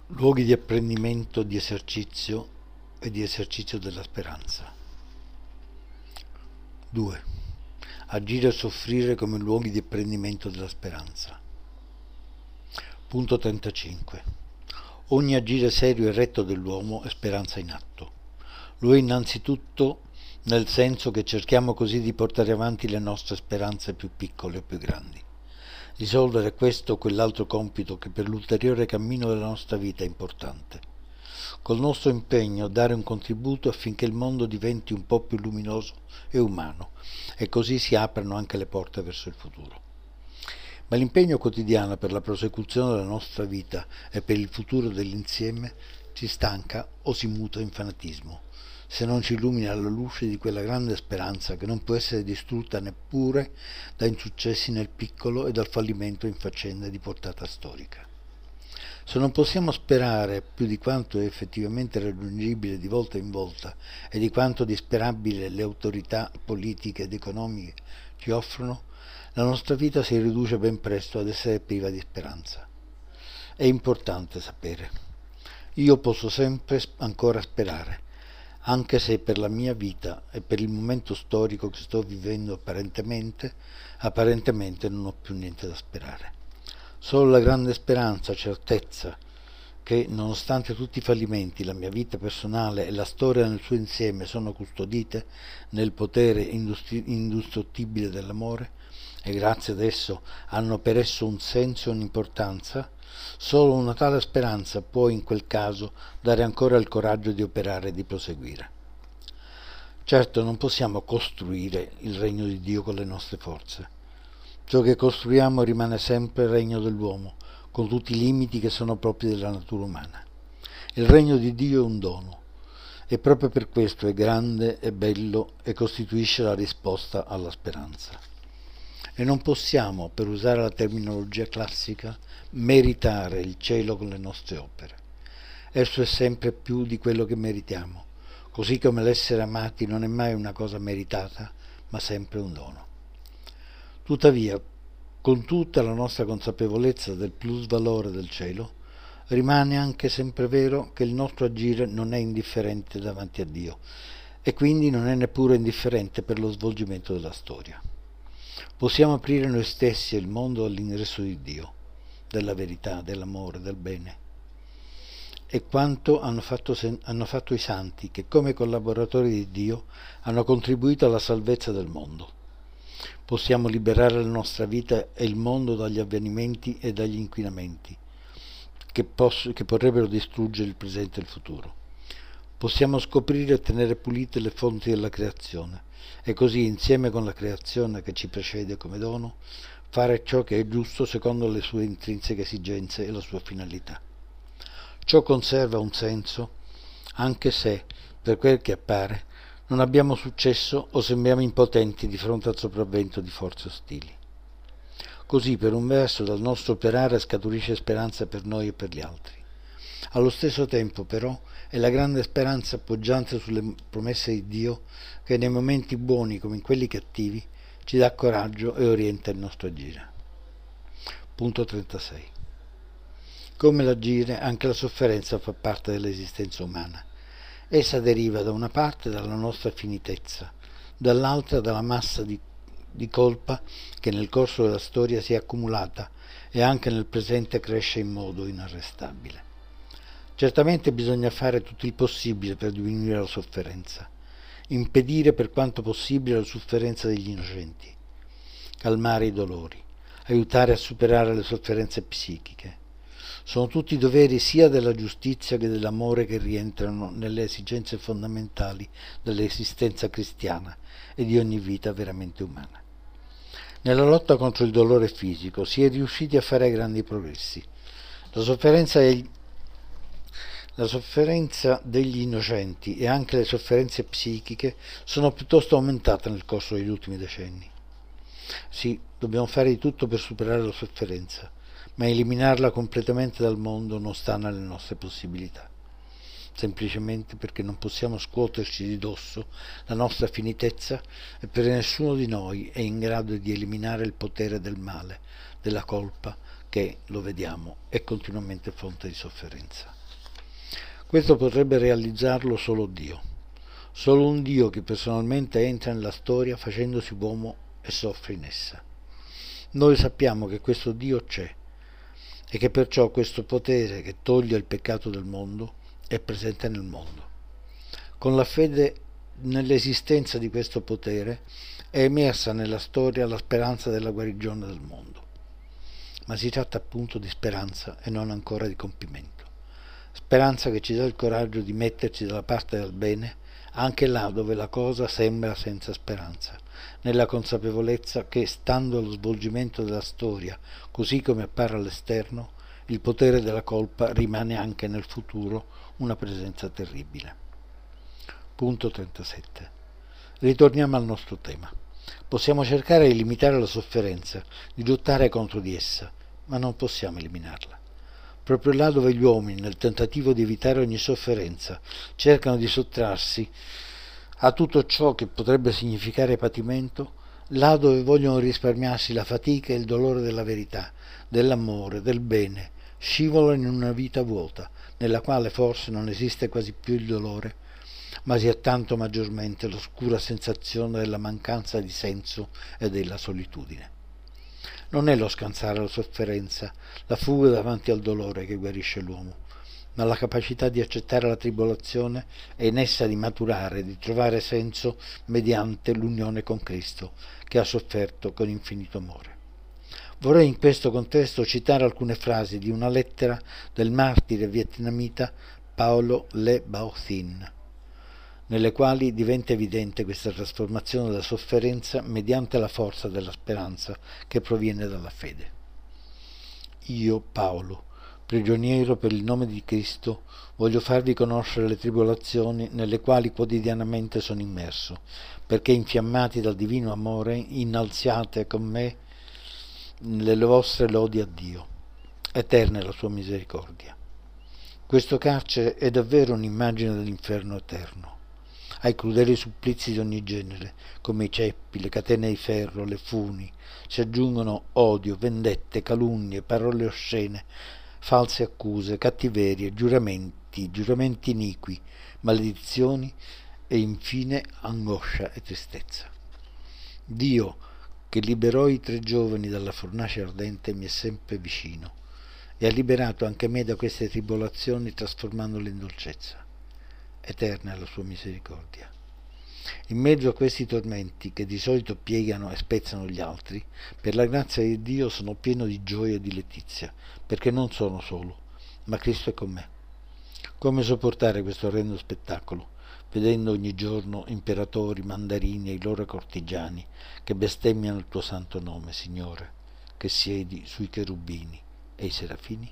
Luoghi di apprendimento, di esercizio e di esercizio della speranza. 2. Agire e soffrire come luoghi di apprendimento della speranza. Punto 35. Ogni agire serio e retto dell'uomo è speranza in atto. Lo è innanzitutto nel senso che cerchiamo così di portare avanti le nostre speranze più piccole o più grandi. Risolvere questo o quell'altro compito che per l'ulteriore cammino della nostra vita è importante. Col nostro impegno dare un contributo affinché il mondo diventi un po' più luminoso e umano, e così si aprano anche le porte verso il futuro. Ma l'impegno quotidiano per la prosecuzione della nostra vita e per il futuro dell'insieme ci stanca o si muta in fanatismo, se non ci illumina alla luce di quella grande speranza che non può essere distrutta neppure da insuccessi nel piccolo e dal fallimento in faccende di portata storica. Se non possiamo sperare più di quanto è effettivamente raggiungibile di volta in volta e di quanto disperabile le autorità politiche ed economiche ci offrono, la nostra vita si riduce ben presto ad essere priva di speranza. È importante sapere. Io posso sempre ancora sperare, anche se per la mia vita e per il momento storico che sto vivendo apparentemente non ho più niente da sperare. Solo la grande speranza, certezza che, nonostante tutti i fallimenti, la mia vita personale e la storia nel suo insieme sono custodite nel potere indistruttibile dell'amore e grazie ad esso hanno per esso un senso e un'importanza, solo una tale speranza può in quel caso dare ancora il coraggio di operare e di proseguire. Certo, non possiamo costruire il regno di Dio con le nostre forze. Ciò che costruiamo rimane sempre il regno dell'uomo, con tutti i limiti che sono propri della natura umana. Il regno di Dio è un dono, e proprio per questo è grande e bello e costituisce la risposta alla speranza. E non possiamo, per usare la terminologia classica, meritare il cielo con le nostre opere. Esso è sempre più di quello che meritiamo, così come l'essere amati non è mai una cosa meritata, ma sempre un dono. Tuttavia, con tutta la nostra consapevolezza del plusvalore del cielo, rimane anche sempre vero che il nostro agire non è indifferente davanti a Dio e quindi non è neppure indifferente per lo svolgimento della storia. Possiamo aprire noi stessi e il mondo all'ingresso di Dio, della verità, dell'amore, del bene. E quanto hanno fatto i santi che come collaboratori di Dio hanno contribuito alla salvezza del mondo. Possiamo liberare la nostra vita e il mondo dagli avvenimenti e dagli inquinamenti che potrebbero distruggere il presente e il futuro. Possiamo scoprire e tenere pulite le fonti della creazione e così, insieme con la creazione che ci precede come dono, fare ciò che è giusto secondo le sue intrinseche esigenze e la sua finalità. Ciò conserva un senso, anche se, per quel che appare, non abbiamo successo o sembriamo impotenti di fronte al sopravvento di forze ostili. Così, per un verso, dal nostro operare scaturisce speranza per noi e per gli altri. Allo stesso tempo, però, è la grande speranza appoggiante sulle promesse di Dio che nei momenti buoni come in quelli cattivi ci dà coraggio e orienta il nostro agire. Punto 36. Come l'agire, anche la sofferenza fa parte dell'esistenza umana. Essa deriva da una parte dalla nostra finitezza, dall'altra dalla massa di colpa che nel corso della storia si è accumulata e anche nel presente cresce in modo inarrestabile. Certamente bisogna fare tutto il possibile per diminuire la sofferenza, impedire per quanto possibile la sofferenza degli innocenti, calmare i dolori, aiutare a superare le sofferenze psichiche. Sono tutti doveri sia della giustizia che dell'amore che rientrano nelle esigenze fondamentali dell'esistenza cristiana e di ogni vita veramente umana. Nella lotta contro il dolore fisico si è riusciti a fare grandi progressi. La sofferenza degli innocenti e anche le sofferenze psichiche sono piuttosto aumentate nel corso degli ultimi decenni. Sì, dobbiamo fare di tutto per superare la sofferenza, ma eliminarla completamente dal mondo non sta nelle nostre possibilità, semplicemente perché non possiamo scuoterci di dosso la nostra finitezza e per nessuno di noi è in grado di eliminare il potere del male, della colpa, che, lo vediamo, è continuamente fonte di sofferenza. Questo potrebbe realizzarlo solo Dio, solo un Dio che personalmente entra nella storia facendosi uomo e soffre in essa. Noi sappiamo che questo Dio c'è e che perciò questo potere che toglie il peccato del mondo è presente nel mondo. Con la fede nell'esistenza di questo potere è emersa nella storia la speranza della guarigione del mondo. Ma si tratta appunto di speranza e non ancora di compimento. Speranza che ci dà il coraggio di metterci dalla parte del bene anche là dove la cosa sembra senza speranza, nella consapevolezza che, stando allo svolgimento della storia così come appare all'esterno, il potere della colpa rimane anche nel futuro una presenza terribile. Punto 37. Ritorniamo al nostro tema. Possiamo cercare di limitare la sofferenza, di lottare contro di essa, ma non possiamo eliminarla. Proprio là dove gli uomini, nel tentativo di evitare ogni sofferenza, cercano di sottrarsi a tutto ciò che potrebbe significare patimento, là dove vogliono risparmiarsi la fatica e il dolore della verità, dell'amore, del bene, scivolano in una vita vuota, nella quale forse non esiste quasi più il dolore, ma si ha tanto maggiormente l'oscura sensazione della mancanza di senso e della solitudine. Non è lo scansare la sofferenza, la fuga davanti al dolore che guarisce l'uomo, ma la capacità di accettare la tribolazione e in essa di maturare, di trovare senso mediante l'unione con Cristo, che ha sofferto con infinito amore. Vorrei in questo contesto citare alcune frasi di una lettera del martire vietnamita Paolo Le Bao Thinh, nelle quali diventa evidente questa trasformazione della sofferenza mediante la forza della speranza che proviene dalla fede. Io, Paolo, prigioniero per il nome di Cristo, voglio farvi conoscere le tribolazioni nelle quali quotidianamente sono immerso, perché infiammati dal divino amore innalziate con me le vostre lodi a Dio. Eterna è la sua misericordia. Questo carcere è davvero un'immagine dell'inferno eterno. Ai crudeli supplizi di ogni genere, come i ceppi, le catene di ferro, le funi, si aggiungono odio, vendette, calunnie, parole oscene, false accuse, cattiverie, giuramenti iniqui, maledizioni e infine angoscia e tristezza. Dio, che liberò i 3 giovani dalla fornace ardente, mi è sempre vicino e ha liberato anche me da queste tribolazioni trasformandole in dolcezza. Eterna è la sua misericordia. In mezzo a questi tormenti che di solito piegano e spezzano gli altri, per la grazia di Dio sono pieno di gioia e di letizia, perché non sono solo, ma Cristo è con me. Come sopportare questo orrendo spettacolo, vedendo ogni giorno imperatori, mandarini e i loro cortigiani che bestemmiano il tuo santo nome, Signore, che siedi sui cherubini e i serafini?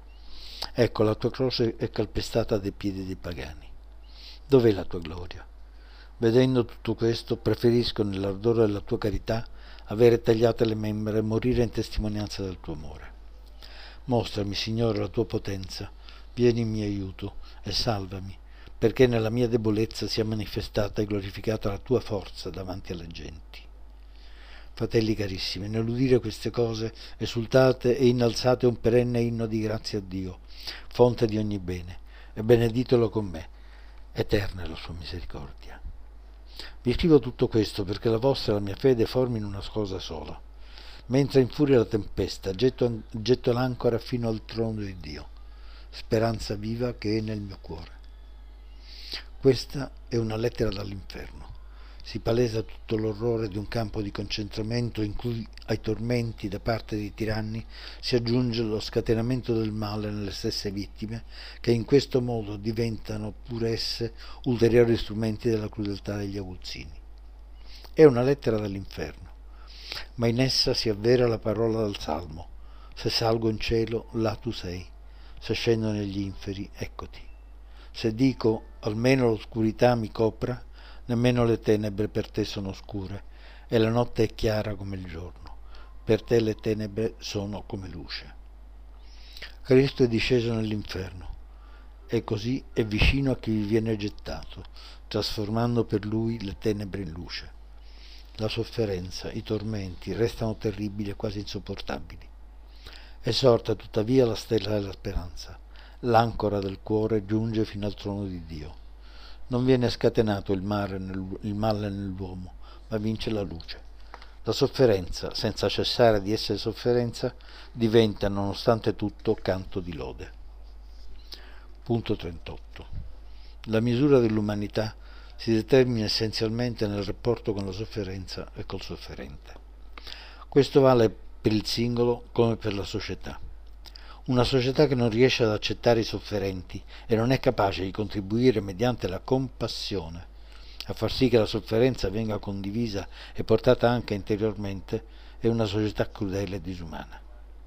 Ecco, la tua croce è calpestata dai piedi dei pagani. Dov'è la tua gloria? Vedendo tutto questo, preferisco nell'ardore della tua carità avere tagliate le membra e morire in testimonianza del tuo amore. Mostrami, Signore, la tua potenza, vieni in mio aiuto e salvami, perché nella mia debolezza sia manifestata e glorificata la tua forza davanti alle genti. Fratelli carissimi, nell'udire queste cose, esultate e innalzate un perenne inno di grazia a Dio, fonte di ogni bene, e beneditelo con me. Eterna è la sua misericordia. Vi scrivo tutto questo perché la vostra e la mia fede formino una cosa sola. Mentre infuria la tempesta, getto l'ancora fino al trono di Dio, speranza viva che è nel mio cuore. Questa è una lettera dall'inferno. Si palesa tutto l'orrore di un campo di concentramento in cui ai tormenti da parte dei tiranni si aggiunge lo scatenamento del male nelle stesse vittime, che in questo modo diventano pure esse ulteriori strumenti della crudeltà degli aguzzini. È una lettera dall'inferno, ma in essa si avvera la parola del Salmo: se salgo in cielo, là tu sei, se scendo negli inferi, eccoti. Se dico, almeno l'oscurità mi copra, nemmeno le tenebre per te sono oscure, e la notte è chiara come il giorno. Per te le tenebre sono come luce. Cristo è disceso nell'inferno, e così è vicino a chi vi viene gettato, trasformando per lui le tenebre in luce. La sofferenza, i tormenti restano terribili e quasi insopportabili. È sorta tuttavia la stella della speranza. l'ancora del cuore giunge fino al trono di Dio. Non viene scatenato il male nell'uomo, ma vince la luce. La sofferenza, senza cessare di essere sofferenza, diventa, nonostante tutto, canto di lode. Punto 38. La misura dell'umanità si determina essenzialmente nel rapporto con la sofferenza e col sofferente. Questo vale per il singolo come per la società. Una società che non riesce ad accettare i sofferenti e non è capace di contribuire mediante la compassione a far sì che la sofferenza venga condivisa e portata anche interiormente, è una società crudele e disumana.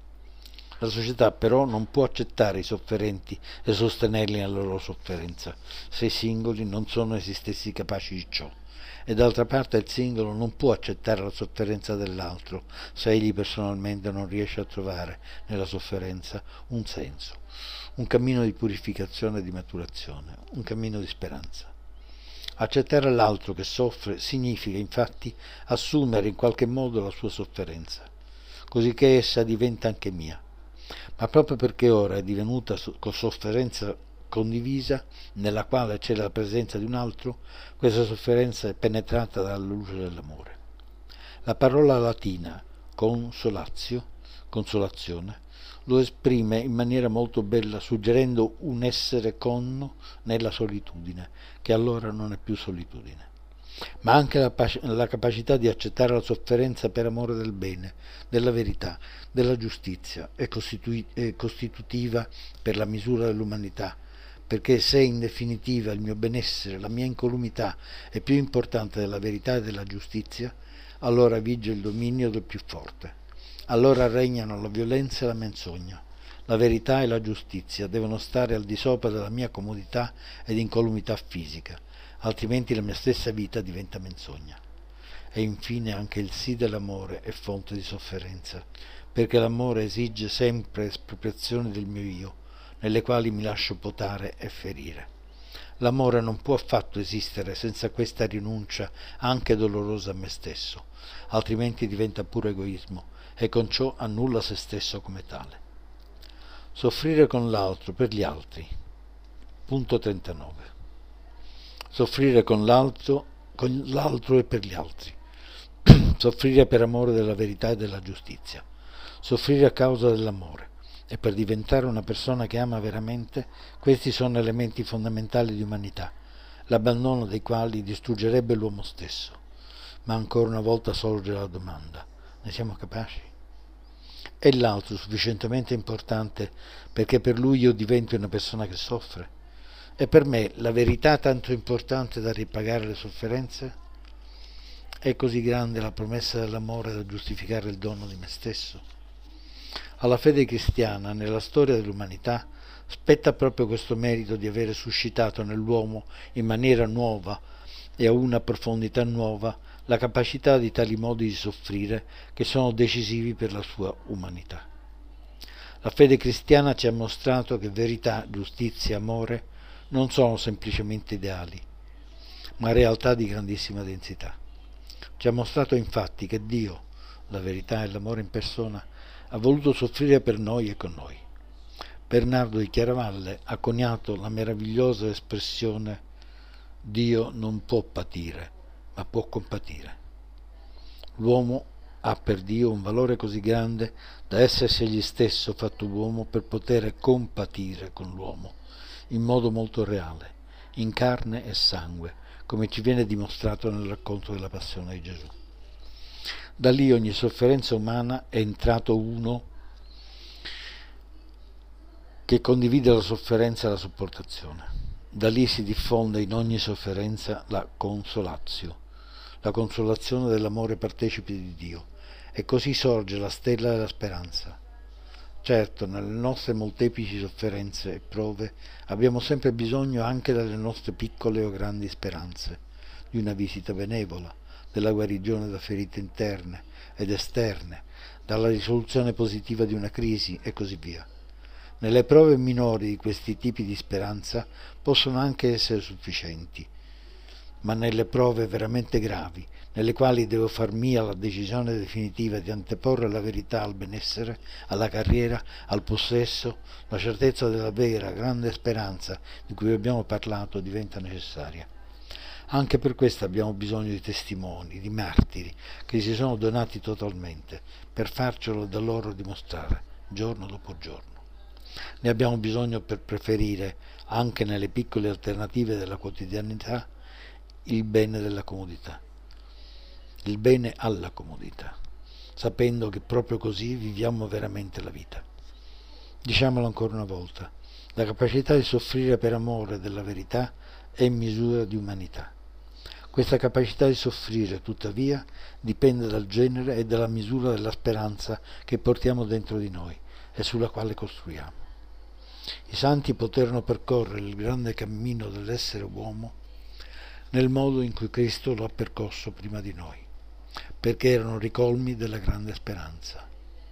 La società però non può accettare i sofferenti e sostenerli nella loro sofferenza, se i singoli non sono essi stessi capaci di ciò. E d'altra parte il singolo non può accettare la sofferenza dell'altro, se egli personalmente non riesce a trovare nella sofferenza un senso, un cammino di purificazione e di maturazione, un cammino di speranza. Accettare l'altro che soffre significa infatti assumere in qualche modo la sua sofferenza, così che essa diventa anche mia. Ma proprio perché ora è divenuta sofferenza condivisa, nella quale c'è la presenza di un altro, questa sofferenza è penetrata dalla luce dell'amore. La parola latina consolatio, consolazione, lo esprime in maniera molto bella, suggerendo un essere conno nella solitudine, che allora non è più solitudine. Ma anche la capacità di accettare la sofferenza per amore del bene, della verità, della giustizia è costitutiva per la misura dell'umanità, perché se in definitiva il mio benessere, la mia incolumità è più importante della verità e della giustizia, allora vige il dominio del più forte. Allora regnano la violenza e la menzogna. La verità e la giustizia devono stare al di sopra della mia comodità ed incolumità fisica, altrimenti la mia stessa vita diventa menzogna. E infine anche il sì dell'amore è fonte di sofferenza, perché l'amore esige sempre espropriazioni del mio io, nelle quali mi lascio potare e ferire. L'amore non può affatto esistere senza questa rinuncia anche dolorosa a me stesso, altrimenti diventa puro egoismo e con ciò annulla se stesso come tale. Soffrire con l'altro per gli altri. Punto 39. Soffrire con l'altro e per gli altri. Soffrire per amore della verità e della giustizia. Soffrire a causa dell'amore. E per diventare una persona che ama veramente, questi sono elementi fondamentali di umanità, l'abbandono dei quali distruggerebbe l'uomo stesso. Ma ancora una volta sorge la domanda: ne siamo capaci? È l'altro sufficientemente importante perché per lui io diventi una persona che soffre? È per me la verità tanto importante da ripagare le sofferenze? È così grande la promessa dell'amore da giustificare il dono di me stesso? Alla fede cristiana, nella storia dell'umanità, spetta proprio questo merito di avere suscitato nell'uomo in maniera nuova e a una profondità nuova la capacità di tali modi di soffrire che sono decisivi per la sua umanità. La fede cristiana ci ha mostrato che verità, giustizia e amore non sono semplicemente ideali, ma realtà di grandissima densità. Ci ha mostrato infatti che Dio, la verità e l'amore in persona, ha voluto soffrire per noi e con noi. Bernardo di Chiaravalle ha coniato la meravigliosa espressione: Dio non può patire, ma può compatire. L'uomo ha per Dio un valore così grande da essersi egli stesso fatto uomo per poter compatire con l'uomo, in modo molto reale, in carne e sangue, come ci viene dimostrato nel racconto della passione di Gesù. Da lì ogni sofferenza umana è entrato uno che condivide la sofferenza e la sopportazione. Da lì si diffonde in ogni sofferenza la consolazione dell'amore partecipe di Dio, e così sorge la stella della speranza. Certo, nelle nostre molteplici sofferenze e prove abbiamo sempre bisogno anche delle nostre piccole o grandi speranze, di una visita benevola, della guarigione da ferite interne ed esterne, dalla risoluzione positiva di una crisi e così via. Nelle prove minori di questi tipi di speranza possono anche essere sufficienti, ma nelle prove veramente gravi, nelle quali devo far mia la decisione definitiva di anteporre la verità al benessere, alla carriera, al possesso, la certezza della vera, grande speranza di cui abbiamo parlato diventa necessaria. Anche per questo abbiamo bisogno di testimoni, di martiri, che si sono donati totalmente, per farcelo da loro dimostrare, giorno dopo giorno. Ne abbiamo bisogno per preferire, anche nelle piccole alternative della quotidianità, il bene della comodità, il bene alla comodità, sapendo che proprio così viviamo veramente la vita. Diciamolo ancora una volta, la capacità di soffrire per amore della verità è misura di umanità. Questa capacità di soffrire, tuttavia, dipende dal genere e dalla misura della speranza che portiamo dentro di noi e sulla quale costruiamo. I santi poterono percorrere il grande cammino dell'essere uomo nel modo in cui Cristo lo ha percorso prima di noi, perché erano ricolmi della grande speranza.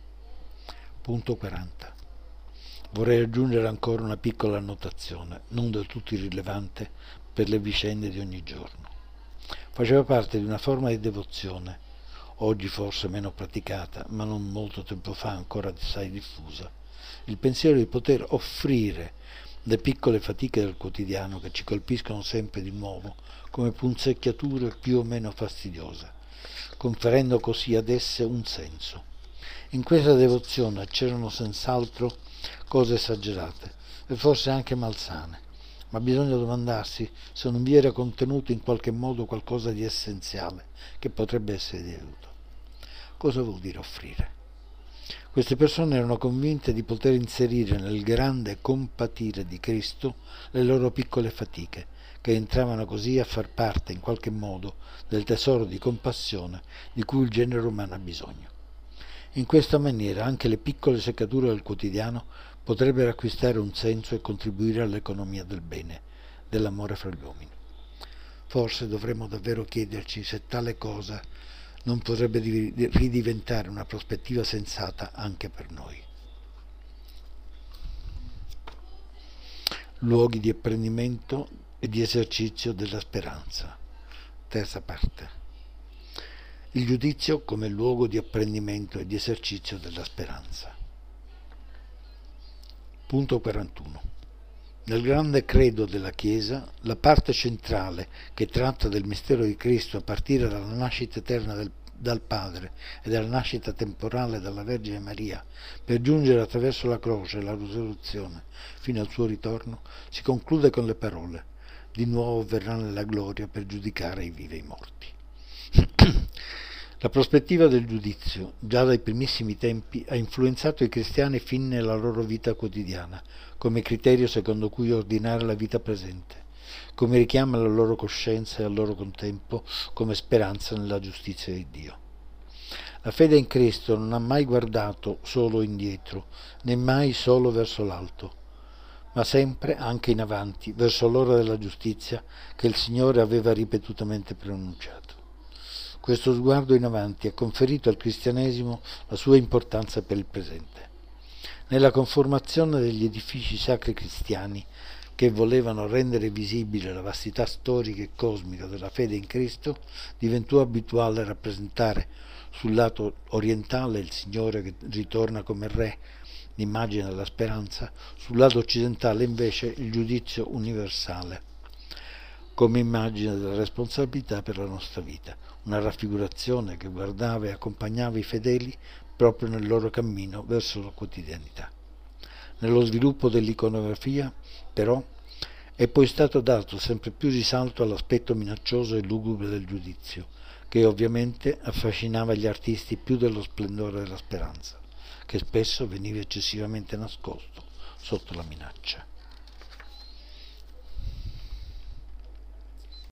Punto 40. Vorrei aggiungere ancora una piccola annotazione, non del tutto irrilevante per le vicende di ogni giorno. Faceva parte di una forma di devozione, oggi forse meno praticata, ma non molto tempo fa ancora assai diffusa, il pensiero di poter offrire le piccole fatiche del quotidiano che ci colpiscono sempre di nuovo come punzecchiature più o meno fastidiose, conferendo così ad esse un senso. In questa devozione c'erano senz'altro cose esagerate e forse anche malsane, ma bisogna domandarsi se non vi era contenuto in qualche modo qualcosa di essenziale che potrebbe essere di aiuto. Cosa vuol dire offrire? Queste persone erano convinte di poter inserire nel grande compatire di Cristo le loro piccole fatiche, che entravano così a far parte in qualche modo del tesoro di compassione di cui il genere umano ha bisogno. In questa maniera anche le piccole seccature del quotidiano potrebbero acquistare un senso e contribuire all'economia del bene, dell'amore fra gli uomini. Forse dovremmo davvero chiederci se tale cosa non potrebbe ridiventare una prospettiva sensata anche per noi. Luoghi di apprendimento e di esercizio della speranza. Terza parte. Il giudizio come luogo di apprendimento e di esercizio della speranza. Punto 41. Nel grande credo della Chiesa, la parte centrale che tratta del mistero di Cristo a partire dalla nascita eterna dal Padre e dalla nascita temporale dalla Vergine Maria, per giungere attraverso la croce e la risurrezione fino al suo ritorno, si conclude con le parole: di nuovo verrà nella gloria per giudicare i vivi e i morti. La prospettiva del giudizio, già dai primissimi tempi, ha influenzato i cristiani fin nella loro vita quotidiana, come criterio secondo cui ordinare la vita presente, come richiamo alla loro coscienza e al loro contempo come speranza nella giustizia di Dio. La fede in Cristo non ha mai guardato solo indietro, né mai solo verso l'alto, ma sempre anche in avanti, verso l'ora della giustizia che il Signore aveva ripetutamente pronunciato. Questo sguardo in avanti ha conferito al cristianesimo la sua importanza per il presente. Nella conformazione degli edifici sacri cristiani che volevano rendere visibile la vastità storica e cosmica della fede in Cristo, diventò abituale rappresentare sul lato orientale il Signore che ritorna come Re, l'immagine della speranza, sul lato occidentale invece il giudizio universale, come immagine della responsabilità per la nostra vita, una raffigurazione che guardava e accompagnava i fedeli proprio nel loro cammino verso la quotidianità. Nello sviluppo dell'iconografia, però, è poi stato dato sempre più risalto all'aspetto minaccioso e lugubre del giudizio, che ovviamente affascinava gli artisti più dello splendore della speranza, che spesso veniva eccessivamente nascosto sotto la minaccia.